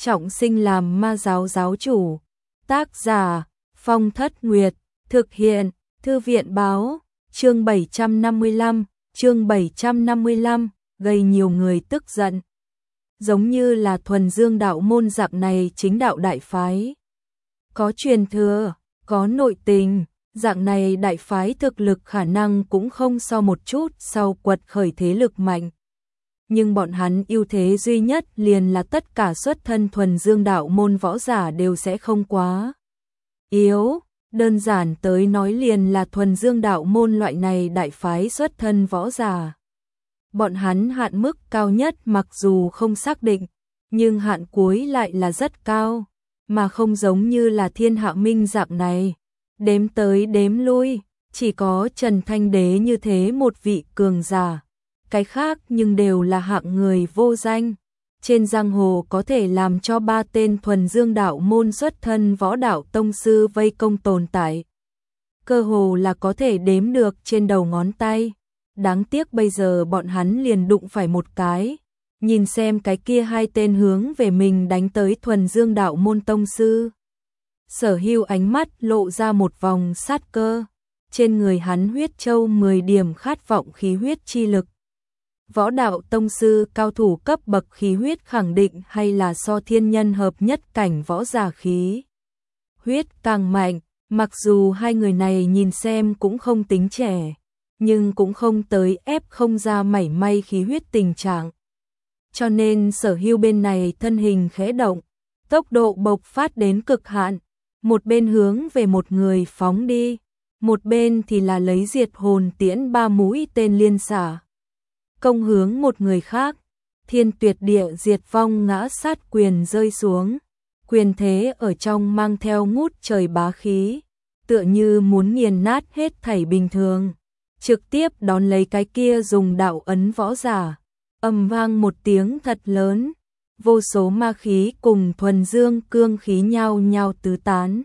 trọng sinh làm ma giáo giáo chủ. Tác giả Phong Thất Nguyệt, thực hiện Thư viện báo, chương 755, gây nhiều người tức giận. Giống như là thuần dương đạo môn dạng này chính đạo đại phái. Có truyền thừa, có nội tình, dạng này đại phái thực lực khả năng cũng không so một chút sau quật khởi thế lực mạnh. Nhưng bọn hắn ưu thế duy nhất liền là tất cả xuất thân thuần dương đạo môn võ giả đều sẽ không quá yếu. Đơn giản tới nói liền là thuần dương đạo môn loại này đại phái xuất thân võ giả. Bọn hắn hạn mức cao nhất mặc dù không xác định, nhưng hạn cuối lại là rất cao, mà không giống như là Thiên Hạ Minh dạng này. Đếm tới đếm lui, chỉ có Trần Thanh Đế như thế một vị cường giả. Cái khác nhưng đều là hạng người vô danh. Trên giang hồ có thể làm cho 3 tên thuần dương đạo môn xuất thân võ đạo tông sư vây công tồn tại. Cơ hồ là có thể đếm được trên đầu ngón tay. Đáng tiếc bây giờ bọn hắn liền đụng phải một cái. Nhìn xem cái kia 2 tên hướng về mình đánh tới thuần dương đạo môn tông sư. Sở Hưu ánh mắt lộ ra một vòng sát cơ. Trên người hắn huyết châu 10 điểm khát vọng khí huyết chi lực. Võ đạo tông sư cao thủ cấp bậc khí huyết khẳng định hay là so thiên nhân hợp nhất cảnh võ giả khí huyết càng mạnh, mặc dù hai người này nhìn xem cũng không tính trẻ, nhưng cũng không tới ép không ra mảy may khí huyết tình trạng. Cho nên Sở Hưu bên này thân hình khẽ động, tốc độ bộc phát đến cực hạn, một bên hướng về một người phóng đi, một bên thì là lấy diệt hồn tiễn 3 mũi tên liên xả. Công hướng một người khác, Thiên Tuyệt Địa Diệt Vong ngã sát quyền rơi xuống, quyền thế ở trong mang theo ngút trời bá khí, tựa như muốn nghiền nát hết thảy bình thường, trực tiếp đón lấy cái kia dùng đạo ấn võ giả, ầm vang một tiếng thật lớn, vô số ma khí cùng thuần dương cương khí nhao nhao tứ tán.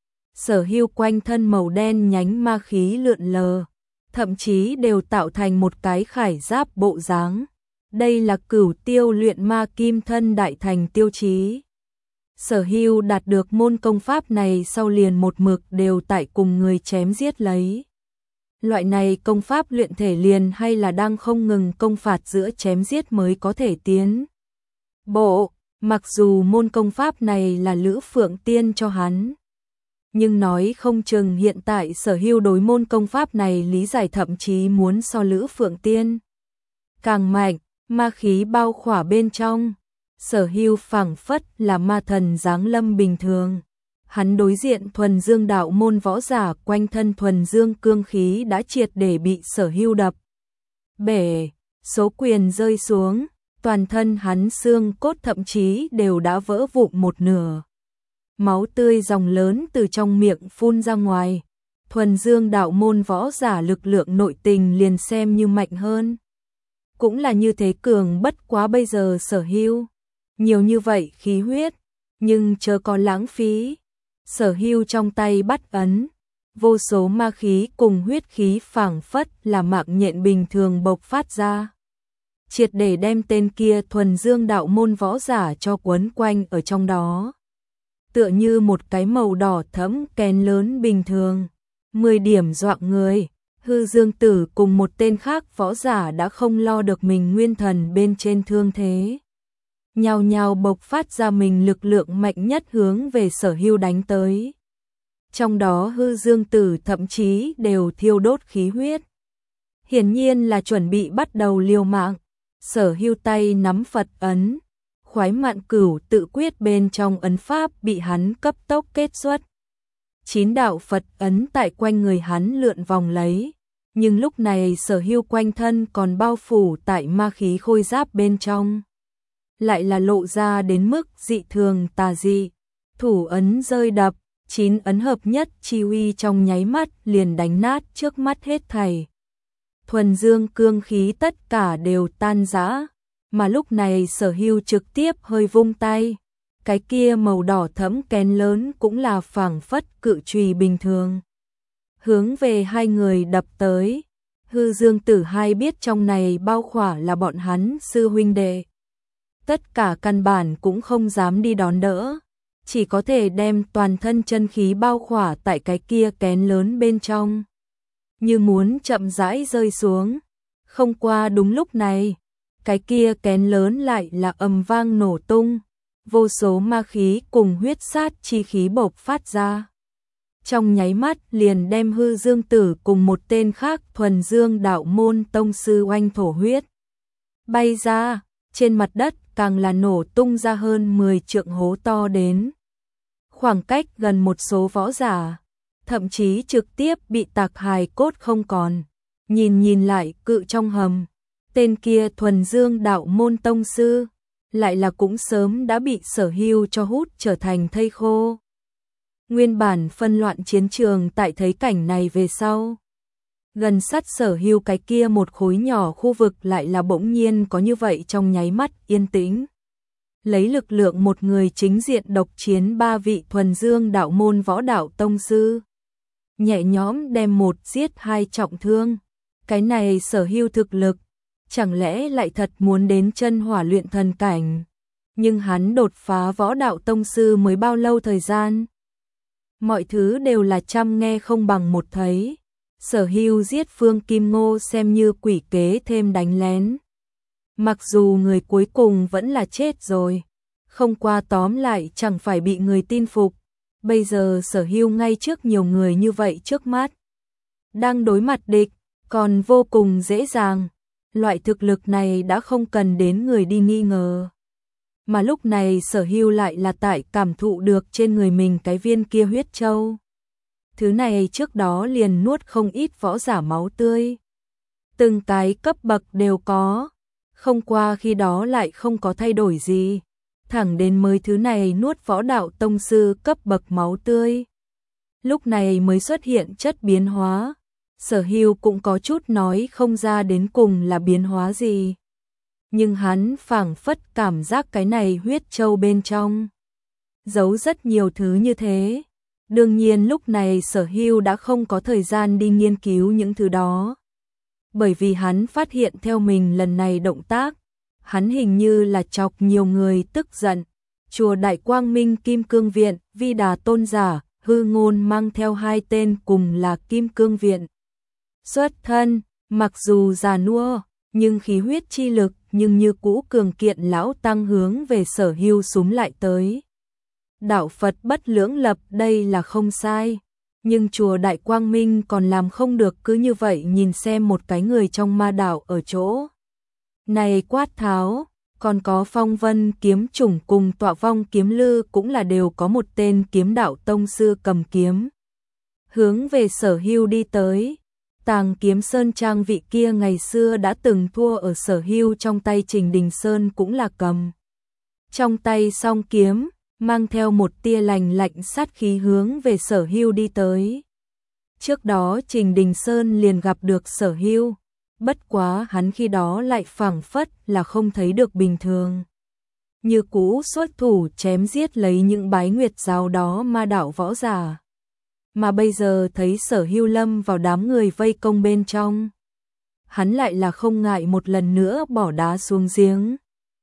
Sở Hưu quanh thân màu đen nhánh ma khí lượn lờ, thậm chí đều tạo thành một cái khải giáp bộ dáng. Đây là Cửu Tiêu luyện ma kim thân đại thành tiêu chí. Sở Hưu đạt được môn công pháp này sau liền một mực đều tại cùng người chém giết lấy. Loại này công pháp luyện thể liền hay là đang không ngừng công phạt giữa chém giết mới có thể tiến bộ, mặc dù môn công pháp này là Lữ Phượng Tiên cho hắn. Nhưng nói không chừng hiện tại Sở Hưu đối môn công pháp này lý giải thậm chí muốn so Lữ Phượng Tiên càng mạnh, ma khí bao khỏa bên trong. Sở Hưu phảng phất là ma thần giáng lâm bình thường. Hắn đối diện thuần dương đạo môn võ giả quanh thân thuần dương cương khí đã triệt để bị Sở Hưu đập bể, số quyền rơi xuống, toàn thân hắn xương cốt thậm chí đều đã vỡ vụn một nửa. Máu tươi dòng lớn từ trong miệng phun ra ngoài. Thuần dương đạo môn võ giả lực lượng nội tình liền xem như mạnh hơn. Cũng là như thế cường, bất quá bây giờ Sở Hưu nhiều như vậy khí huyết, nhưng chớ có lãng phí. Sở Hưu trong tay bắt ấn, vô số ma khí cùng huyết khí phảng phất là mạng nhện bình thường bộc phát ra. Triệt để đem tên kia thuần dương đạo môn võ giả cho quấn quanh ở trong đó. Tựa như một cái màu đỏ thẫm kén lớn bình thường, 10 điểm dọa người. Hư Dương Tử cùng một tên khác võ giả đã không lo được mình nguyên thần bên trên thương thế, nhao nhao bộc phát ra mình lực lượng mạnh nhất hướng về Sở Hưu đánh tới. Trong đó Hư Dương Tử thậm chí đều thiêu đốt khí huyết, hiển nhiên là chuẩn bị bắt đầu liều mạng. Sở Hưu tay nắm Phật ấn, Khoái Mạn Cửu tự quyết bên trong ấn pháp bị hắn cấp tốc kết xuất. 9 đạo Phật ấn tại quanh người hắn lượn vòng lấy, nhưng lúc này Sở Hưu quanh thân còn bao phủ tại ma khí khôi giáp bên trong, lại là lộ ra đến mức dị thường tà dị. Thủ ấn rơi đập, 9 ấn hợp nhất chi uy trong nháy mắt liền đánh nát trước mắt hết thảy. Thuần dương cương khí tất cả đều tan rã, mà lúc này Sở Hưu trực tiếp hơi vung tay, cái kia màu đỏ thẫm kén lớn cũng là phảng phất cự chùy bình thường, hướng về hai người đập tới. Hư Dương Tử hai biết trong này bao khỏa là bọn hắn sư huynh đệ, tất cả căn bản cũng không dám đi đón đỡ, chỉ có thể đem toàn thân chân khí bao khỏa tại cái kia kén lớn bên trong, như muốn chậm rãi rơi xuống. Không qua đúng lúc này, cái kia kén lớn lại là ầm vang nổ tung, vô số ma khí cùng huyết sát chi khí bộc phát ra. Trong nháy mắt liền đem Hư Dương Tử cùng một tên khác thuần dương đạo môn tông sư oanh thổ huyết bay ra, trên mặt đất càng là nổ tung ra hơn 10 trượng hố to đến. Khoảng cách gần một số võ giả, thậm chí trực tiếp bị tạc hài cốt không còn. Nhìn lại cự trong hầm, tên kia thuần dương đạo môn tông sư, lại là cũng sớm đã bị Sở Hưu cho hút trở thành thây khô. Nguyên bản phân loạn chiến trường tại thấy cảnh này về sau, gần sát Sở Hưu cái kia một khối nhỏ khu vực lại là bỗng nhiên có như vậy trong nháy mắt yên tĩnh. Lấy lực lượng một người chính diện độc chiến 3 vị thuần dương đạo môn võ đạo tông sư, nhẹ nhõm đem một giết 2 trọng thương. Cái này Sở Hưu thực lực, chẳng lẽ lại thật muốn đến chân hỏa luyện thần cảnh? Nhưng hắn đột phá võ đạo tông sư mới bao lâu thời gian? Mọi thứ đều là trăm nghe không bằng một thấy. Sở Hưu giết Phương Kim Ngô xem như quỷ kế thêm đánh lén. Mặc dù người cuối cùng vẫn là chết rồi, không qua tóm lại chẳng phải bị người tin phục. Bây giờ Sở Hưu ngay trước nhiều người như vậy trước mắt, đang đối mặt địch, còn vô cùng dễ dàng. Loại thực lực này đã không cần đến người đi nghi ngờ. Mà lúc này Sở Hưu lại là tại cảm thụ được trên người mình cái viên kia huyết châu. Thứ này trước đó liền nuốt không ít võ giả máu tươi. Từng cái cấp bậc đều có. Không qua khi đó lại không có thay đổi gì. Thẳng đến mới thứ này nuốt võ đạo tông sư cấp bậc máu tươi. Lúc này mới xuất hiện chất biến hóa. Sở Hưu cũng có chút nói không ra đến cùng là biến hóa gì. Nhưng hắn phảng phất cảm giác cái này huyết châu bên trong giấu rất nhiều thứ như thế. Đương nhiên lúc này Sở Hưu đã không có thời gian đi nghiên cứu những thứ đó. Bởi vì hắn phát hiện theo mình lần này động tác, hắn hình như là chọc nhiều người tức giận. Chùa Đại Quang Minh Kim Cương Viện, Vi Đà Tôn Giả, Hư Ngôn mang theo 2 tên cùng là Kim Cương Viện. Xuất thân, mặc dù già nua, nhưng khí huyết chi lực nhưng như cũ cường kiện lão tăng hướng về Sở Hưu súm lại tới. Đạo Phật bất lưỡng lập đây là không sai, nhưng chùa Đại Quang Minh còn làm không được cứ như vậy nhìn xem một cái người trong ma đạo ở chỗ này quát tháo. Còn có Phong Vân kiếm chủng cùng Tọa Vong kiếm lư cũng là đều có một tên kiếm đạo tông sư cầm kiếm hướng về Sở Hưu đi tới. Tàng Kiếm Sơn Trang vị kia ngày xưa đã từng thua ở Sở Hưu trong tay Trình Đình Sơn cũng là cầm trong tay song kiếm, mang theo một tia lạnh lạnh sát khí hướng về Sở Hưu đi tới. Trước đó Trình Đình Sơn liền gặp được Sở Hưu, bất quá hắn khi đó lại phảng phất là không thấy được bình thường. Như cũ xuất thủ chém giết lấy những bái nguyệt giáo đó ma đạo võ giả. Mà bây giờ thấy Sở Hưu lâm vào đám người vây công bên trong, hắn lại là không ngại một lần nữa bỏ đá xuống giếng.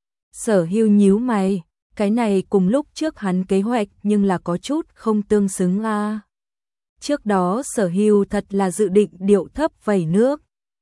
Sở Hưu nhíu mày, cái này cùng lúc trước hắn kế hoạch nhưng là có chút không tương xứng a. Trước đó Sở Hưu thật là dự định điệu thấp vẩy nước.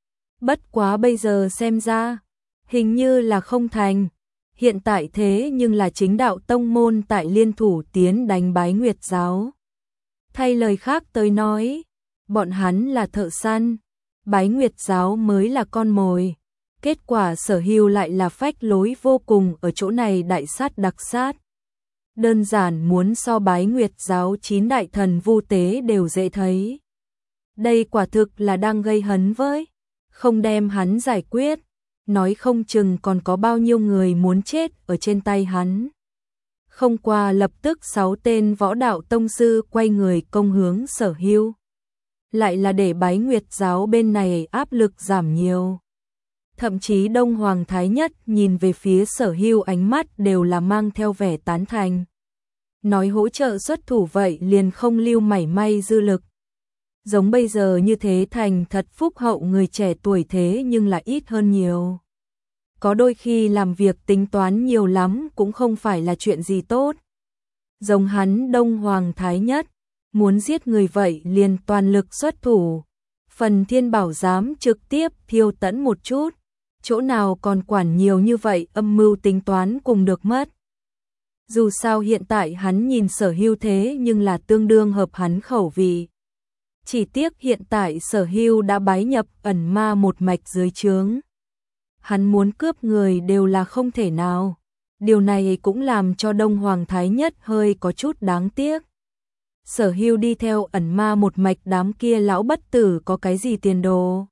Bất quá bây giờ xem ra, hình như là không thành. Hiện tại thế nhưng là chính đạo tông môn tại liên thủ tiến đánh bái nguyệt giáo. Thay lời khác tới nói, bọn hắn là thợ săn, bái nguyệt giáo mới là con mồi. Kết quả Sở Hưu lại là phách lối vô cùng ở chỗ này đại sát đặc sát. Đơn giản muốn so bái nguyệt giáo 9 đại thần vu tế đều dễ thấy. Đây quả thực là đang gây hấn với, không đem hắn giải quyết, nói không chừng còn có bao nhiêu người muốn chết ở trên tay hắn. Không qua lập tức 6 tên võ đạo tông sư quay người công hướng Sở Hưu. Lại là để bái nguyệt giáo bên này áp lực giảm nhiều. Thậm chí Đông Hoàng Thái Nhất nhìn về phía Sở Hưu ánh mắt đều là mang theo vẻ tán thành. Nói hỗ trợ xuất thủ vậy liền không lưu mảy may dư lực. Giống bây giờ như thế thành thật phúc hậu người trẻ tuổi thế nhưng là ít hơn nhiều. có đôi khi làm việc tính toán nhiều lắm cũng không phải là chuyện gì tốt. Giống hắn Đông Hoàng Thái Nhất, muốn giết người vậy liền toàn lực xuất thủ. Phần Thiên Bảo dám trực tiếp thiêu tẫn một chút, chỗ nào còn quản nhiều như vậy, âm mưu tính toán cùng được mất. Dù sao hiện tại hắn nhìn Sở Hưu thế nhưng là tương đương hợp hắn khẩu vị. Chỉ tiếc hiện tại Sở Hưu đã bái nhập ẩn ma một mạch dưới trướng. Hắn muốn cướp người đều là không thể nào. Điều này cũng làm cho Đông Hoàng Thái Nhất hơi có chút đáng tiếc. Sở Hưu đi theo ẩn ma một mạch, đám kia lão bất tử có cái gì tiền đồ.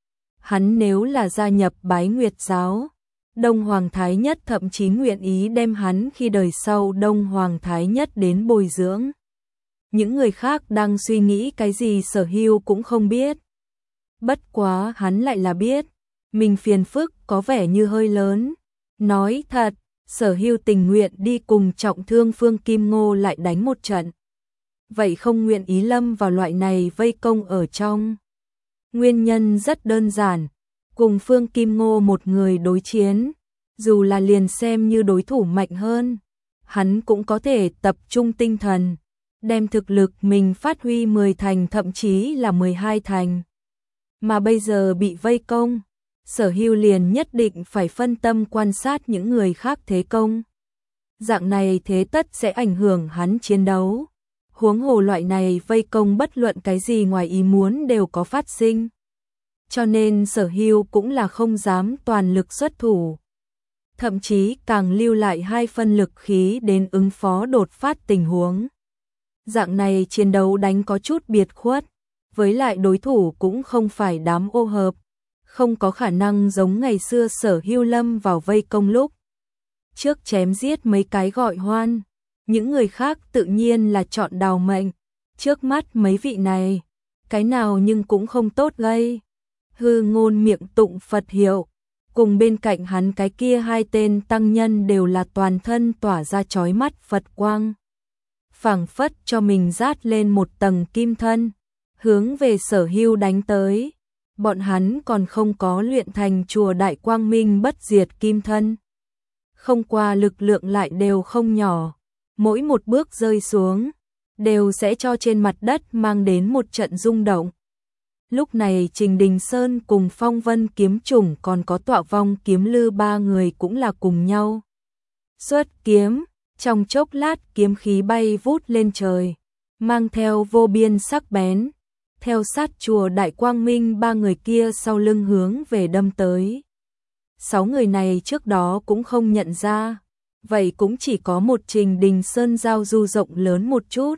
Hắn nếu là gia nhập Bái Nguyệt giáo, Đông Hoàng Thái Nhất thậm chí nguyện ý đem hắn khi đời sau Đông Hoàng Thái Nhất đến bồi dưỡng. Những người khác đang suy nghĩ cái gì Sở Hưu cũng không biết. Bất quá hắn lại là biết, mình phiền phức có vẻ như hơi lớn. Nói thật, Sở Hưu tình nguyện đi cùng trọng thương Phương Kim Ngô lại đánh một trận. Vậy không nguyện ý lâm vào loại này vây công ở trong. Nguyên nhân rất đơn giản, cùng Phương Kim Ngô một người đối chiến, dù là liền xem như đối thủ mạnh hơn, hắn cũng có thể tập trung tinh thần, đem thực lực mình phát huy 10 thành thậm chí là 12 thành. Mà bây giờ bị vây công, Sở Hưu liền nhất định phải phân tâm quan sát những người khác thế công. Dạng này thế tất sẽ ảnh hưởng hắn chiến đấu. Huống hồ loại này vây công bất luận cái gì ngoài ý muốn đều có phát sinh. Cho nên Sở Hưu cũng là không dám toàn lực xuất thủ. Thậm chí càng lưu lại 2 phân lực khí đến ứng phó đột phát tình huống. Dạng này chiến đấu đánh có chút biệt khuất, với lại đối thủ cũng không phải đám ô hợp, không có khả năng giống ngày xưa Sở Hưu lâm vào vây công lúc trước chém giết mấy cái gọi hoan. Những người khác tự nhiên là chọn đào mệnh, trước mắt mấy vị này, cái nào nhưng cũng không tốt gây. Hư Ngôn miệng tụng Phật hiệu, cùng bên cạnh hắn cái kia 2 tên tăng nhân đều là toàn thân tỏa ra chói mắt Phật quang. Phảng phất cho mình dát lên một tầng kim thân, hướng về Sở Hưu đánh tới. Bọn hắn còn không có luyện thành chùa Đại Quang Minh bất diệt kim thân. Không qua lực lượng lại đều không nhỏ. Mỗi một bước rơi xuống, đều sẽ cho trên mặt đất mang đến một trận rung động. Lúc này Trình Đình Sơn cùng Phong Vân kiếm chủng còn có Tọa Vong kiếm lư 3 người cũng là cùng nhau. Xuất kiếm, trong chốc lát kiếm khí bay vút lên trời, mang theo vô biên sắc bén, theo sát chùa Đại Quang Minh 3 người kia sau lưng hướng về đâm tới. 6 người này trước đó cũng không nhận ra. Vậy cũng chỉ có một Trình Đình Sơn giao du rộng lớn một chút.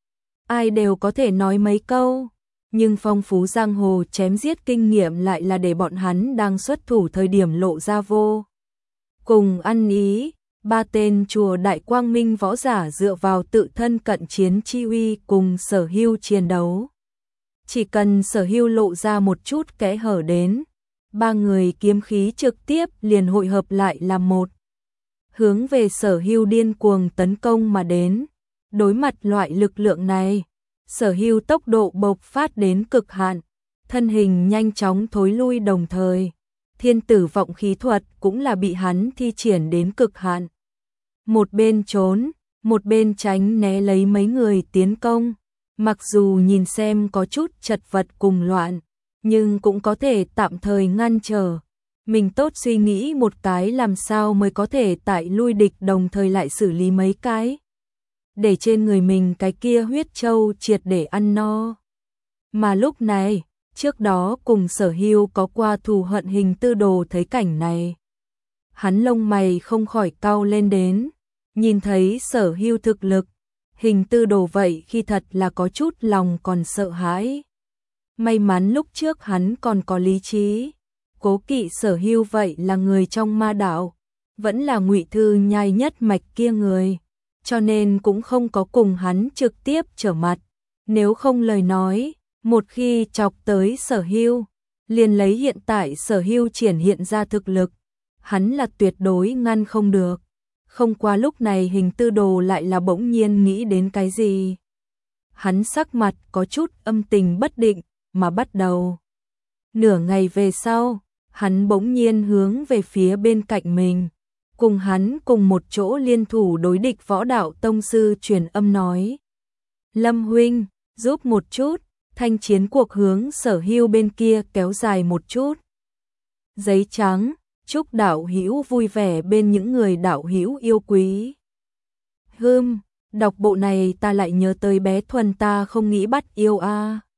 Ai đều có thể nói mấy câu, nhưng phong phú giang hồ chém giết kinh nghiệm lại là để bọn hắn đang xuất thủ thời điểm lộ ra vô cùng ăn ý. 3 tên chùa Đại Quang Minh võ giả dựa vào tự thân cận chiến chi uy cùng Sở Hưu chiến đấu. Chỉ cần Sở Hưu lộ ra một chút kẽ hở đến, 3 người kiếm khí trực tiếp liền hội hợp lại làm một. Hướng về Sở Hưu điên cuồng tấn công mà đến. Đối mặt loại lực lượng này, Sở Hưu tốc độ bộc phát đến cực hạn, thân hình nhanh chóng thối lui, đồng thời Thiên Tử Vọng khí thuật cũng là bị hắn thi triển đến cực hạn. Một bên trốn, một bên tránh né lấy mấy người tiến công. Mặc dù nhìn xem có chút chật vật cùng loạn, nhưng cũng có thể tạm thời ngăn trở. Mình tốt suy nghĩ một cái làm sao mới có thể tại lui địch đồng thời lại xử lý mấy cái. Để trên người mình cái kia huyết châu triệt để ăn no. Mà lúc này, trước đó cùng Sở Hưu có qua thù hận Hình Tư Đồ thấy cảnh này. Hắn lông mày không khỏi cau lên đến, nhìn thấy Sở Hưu thực lực. Hình Tư Đồ vậy khi thật là có chút lòng còn sợ hãi. May mắn lúc trước hắn còn có lý trí. Cố kỵ Sở Hưu vậy là người trong ma đạo, vẫn là Ngụy Thư Nhai nhất mạch kia người, cho nên cũng không có cùng hắn trực tiếp trở mặt. Nếu không lời nói, một khi chọc tới Sở Hưu, liền lấy hiện tại Sở Hưu triển hiện ra thực lực, hắn là tuyệt đối ngăn không được. Không qua lúc này Hình Tư Đồ lại là bỗng nhiên nghĩ đến cái gì. Hắn sắc mặt có chút âm tình bất định, mà bắt đầu. Nửa ngày về sau, hắn bỗng nhiên hướng về phía bên cạnh mình, cùng hắn cùng một chỗ liên thủ đối địch Võ Đạo tông sư truyền âm nói: "Lâm huynh, giúp một chút, thanh chiến cuộc hướng Sở Hưu bên kia kéo dài một chút." Giấy trắng, chúc đạo hữu vui vẻ bên những người đạo hữu yêu quý. Đọc bộ này ta lại nhớ tới bé Thuần ta không nghĩ bắt yêu a.